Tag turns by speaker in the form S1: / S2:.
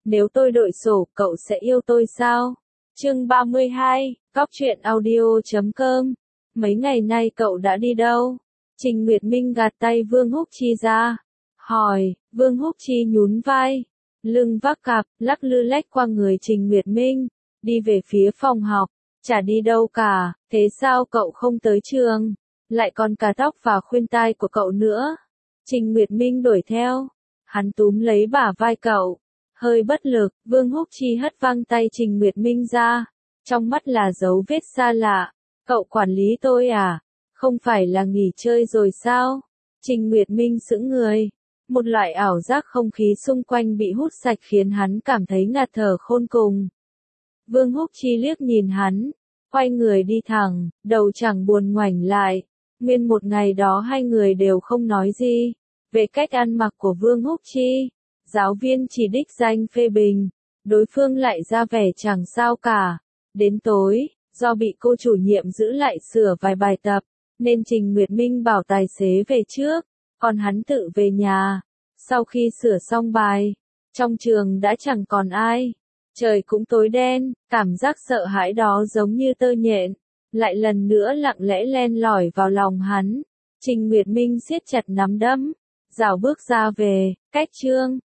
S1: Nếu tôi đội sổ, cậu sẽ yêu tôi sao? Chương 32, Cóc truyện audio.com. Mấy ngày nay cậu đã đi đâu? Trình Nguyệt Minh gạt tay Vương Húc Chi ra. Hỏi, Vương Húc Chi nhún vai. Lưng vác cặp, lắc lư lách qua người Trình Nguyệt Minh. Đi về phía phòng học. Chả đi đâu cả, thế sao cậu không tới trường? Lại còn cả tóc và khuyên tai của cậu nữa. Trình Nguyệt Minh đuổi theo. Hắn túm lấy bả vai cậu. Hơi bất lực, Vương Húc Chi hất văng tay Trình Nguyệt Minh ra. Trong mắt là dấu vết xa lạ. Cậu quản lý tôi à? Không phải là nghỉ chơi rồi sao? Trình Nguyệt Minh sững người. Một loại ảo giác không khí xung quanh bị hút sạch khiến hắn cảm thấy ngạt thở khôn cùng. Vương Húc Chi liếc nhìn hắn, quay người đi thẳng, đầu chẳng buồn ngoảnh lại. Nguyên một ngày đó hai người đều không nói gì. Về cách ăn mặc của Vương Húc Chi, giáo viên chỉ đích danh phê bình, đối phương lại ra vẻ chẳng sao cả. Đến tối, do bị cô chủ nhiệm giữ lại sửa vài bài tập, nên Trình Nguyệt Minh bảo tài xế về trước, còn hắn tự về nhà. Sau khi sửa xong bài, trong trường đã chẳng còn ai. Trời cũng tối đen, cảm giác sợ hãi đó giống như tơ nhện, lại lần nữa lặng lẽ len lỏi vào lòng hắn. Trình Nguyệt Minh siết chặt nắm đấm, rảo bước ra về, cách chương.